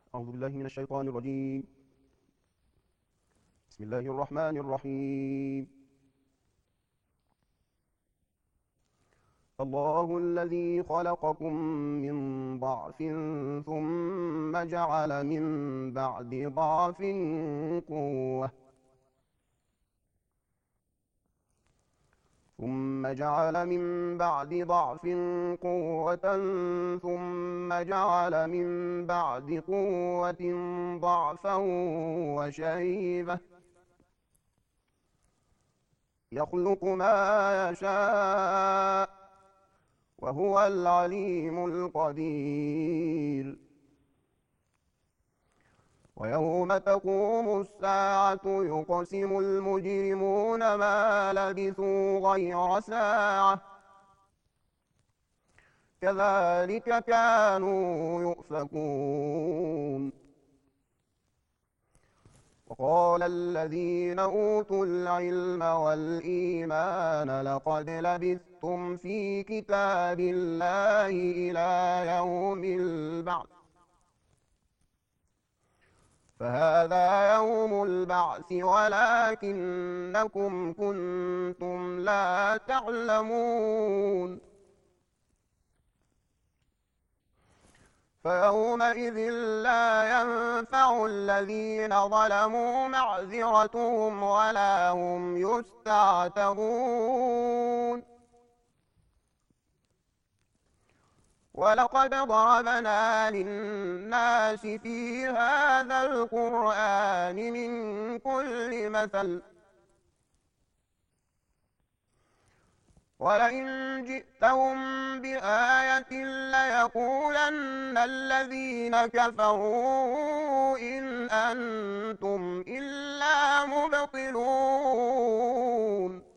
أعوذ بالله من الشيطان الرجيم. بسم الله الرحمن الرحيم. الله الذي خلقكم من ضعف ثم جعل من بعد ضعف قوة ثم جعل من بعد ضعف قوة ثم جعل من بعد قوة ضعفا وشيبة يخلق ما يشاء وهو العليم القدير. ويوم تقوم الساعة يقسم المجرمون ما لبثوا غير ساعة كذلك كانوا يؤفكون. وقال الذين أوتوا العلم والإيمان لقد لبثتم في كتاب الله إلى يوم البعث فهذا يوم البعث ولكنكم كنتم لا تعلمون. فيومئذ لا ينفع الذين ظلموا معذرتهم ولا هم يستعتبون. ولقد ضربنا للناس في هذا القرآن من كل مثل ولئن جئتهم بآية ليقولن الذين كفروا إن أنتم إلا مبطلون.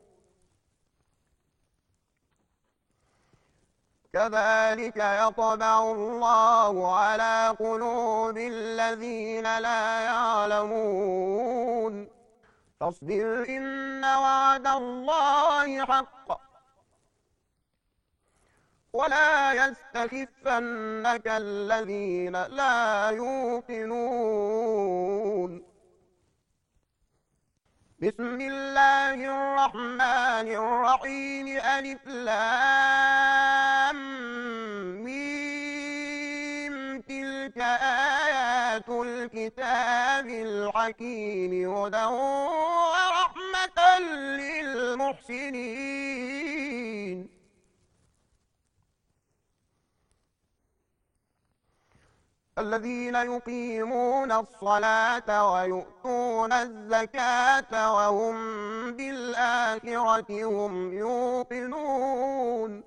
كذلك يطبع الله على قلوب الذين لا يعلمون. فاصبر إن وعد الله حق ولا يستخفنك الذين لا يوقنون. بسم الله الرحمن الرحيم. ألف لام ميم. تلك آيات الكتاب الحكيم هدى ورحمة للمحسنين. الذين يقيمون الصلاة ويؤتون الزكاة وهم بالآخرة هم يوقنون.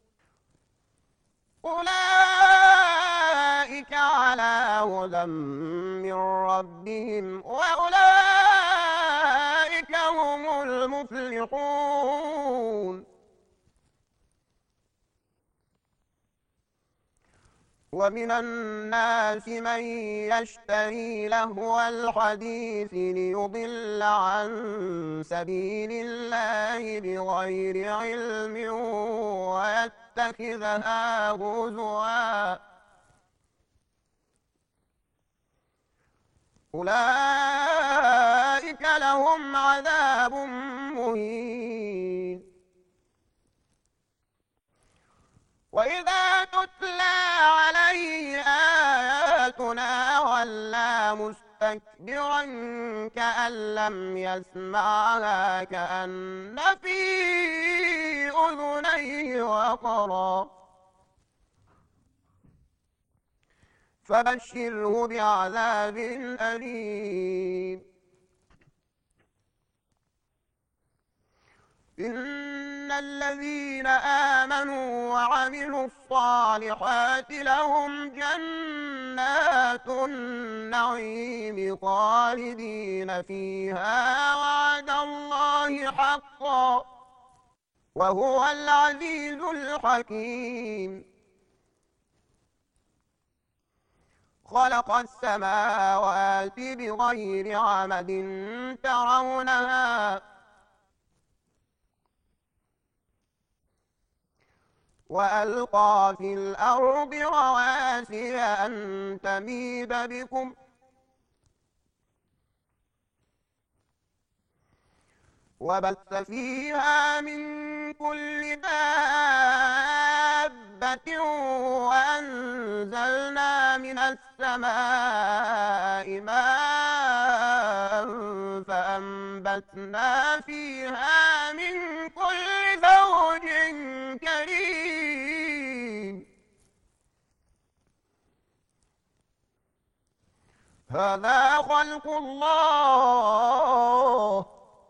أولئك على هدى من ربهم وأولئك هم المفلحون. ومن الناس من يشتري لهو الحديث ليضل عن سبيل الله بغير علم ويتخذها هزوا. أولئك لهم عذاب مهين. وإذا تتلى عليه آياتنا ولى مستكبرا كأن لم يسمعها كأن في أذنيه وقرا. فبشره بعذاب أليم. إن الذين آمنوا وعملوا الصالحات لهم جنات النعيم خالدين فيها وعد الله حقا وهو العزيز الحكيم. خلق السماوات بغير عمد ترونها وألقى في الأرض رواسي أن تميد بكم وبث فيها من كل دابة وأنزلنا من السماء ماء فأنبتنا فيها من كل زوج كريم هذا خلق الله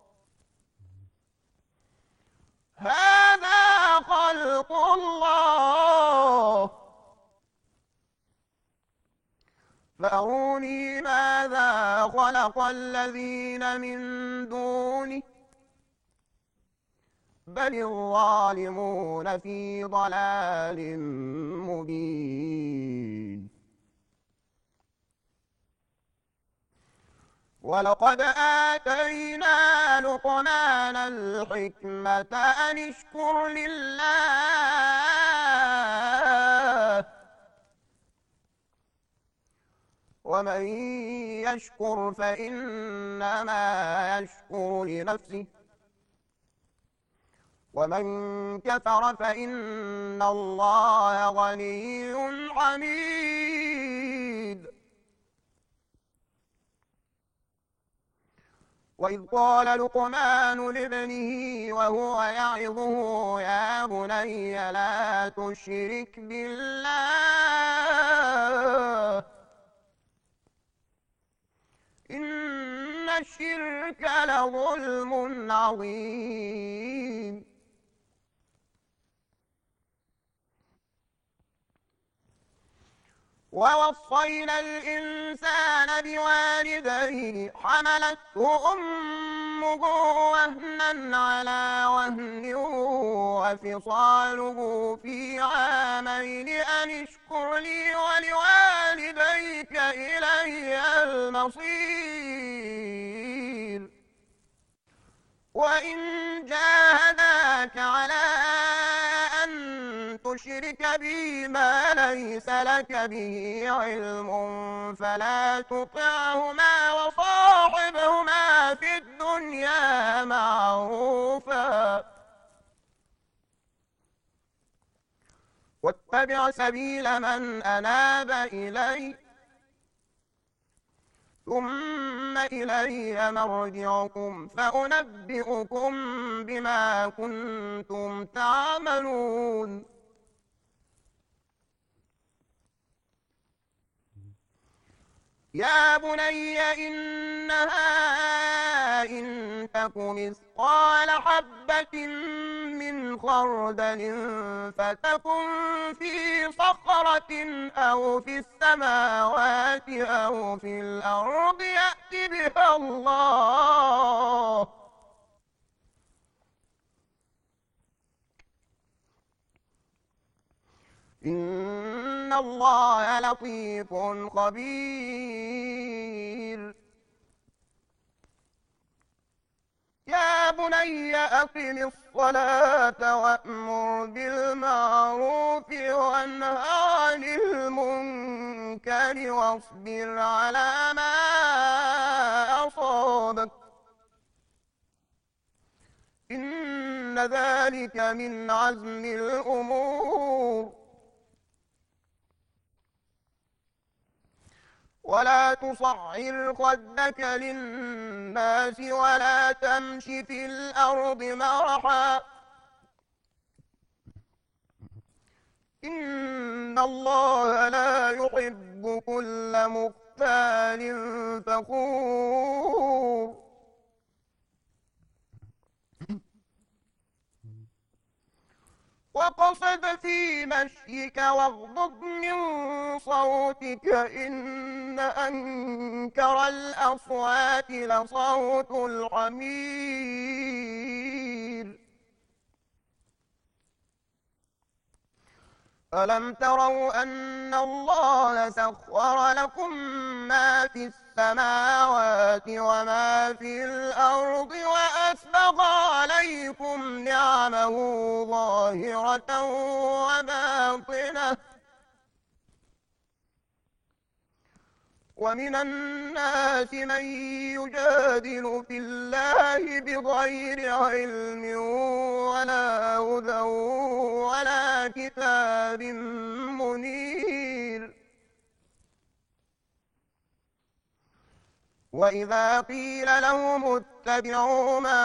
هذا خلق الله فأروني ماذا خلق الذين من دونه بل الظالمون في ضلال مبين ولقد آتينا لقمان الحكمة أن اشكر لله ومن يشكر فإنما يشكر لنفسه ومن كفر فإن الله غني حميد وإذ قال لقمان لابنه وهو يعظه يا بني لا تشرك بالله إن الشرك لظلم عظيم ووصينا الإنسان بوالديه حملته أمه وهنا على وهن وفصاله في عامين أن اشكر لي ولوالديك إلي المصير وإن جاهداك على أن تشرك بي ما ليس لك به علم فلا تطعهما وصاحبهما في الدنيا معروفا واتبع سبيل من أناب إلي ثم إلي مرجعكم فأنبئكم بما كنتم تعملون يا بني إنها إن تك مثقال حبة من خردل فتكن في صخرة أو في السماوات أو في الأرض يأت بها الله إن الله لطيف خبير يا بني أقم الصلاة وأمر بالمعروف وانه عن المنكر واصبر على ما أصابك إن ذلك من عزم الأمور ولا تصعر خدك للناس ولا تمش في الأرض مرحا إن الله لا يحب كل مختال فخور وقصد في مشيك واغضض من صوتك إن أنكر الأصوات لصوت الحمير ألم تروا أن الله سخر لكم ما في السماوات وما في الأرض وأسبغ عليكم نعمه ظاهرة وباطنة ومن الناس من يجادل في الله بغير علم ولا هدى ولا كتاب منير وإذا قيل لهم اتبعوا ما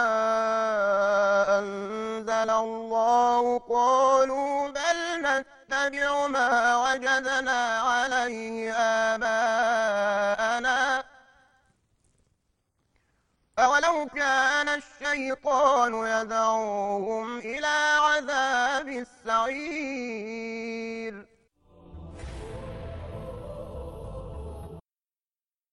أنزل الله قالوا بل نتبع ما وجدنا عليه آباءنا أولو كان الشيطان يدعوهم إلى عذاب السعير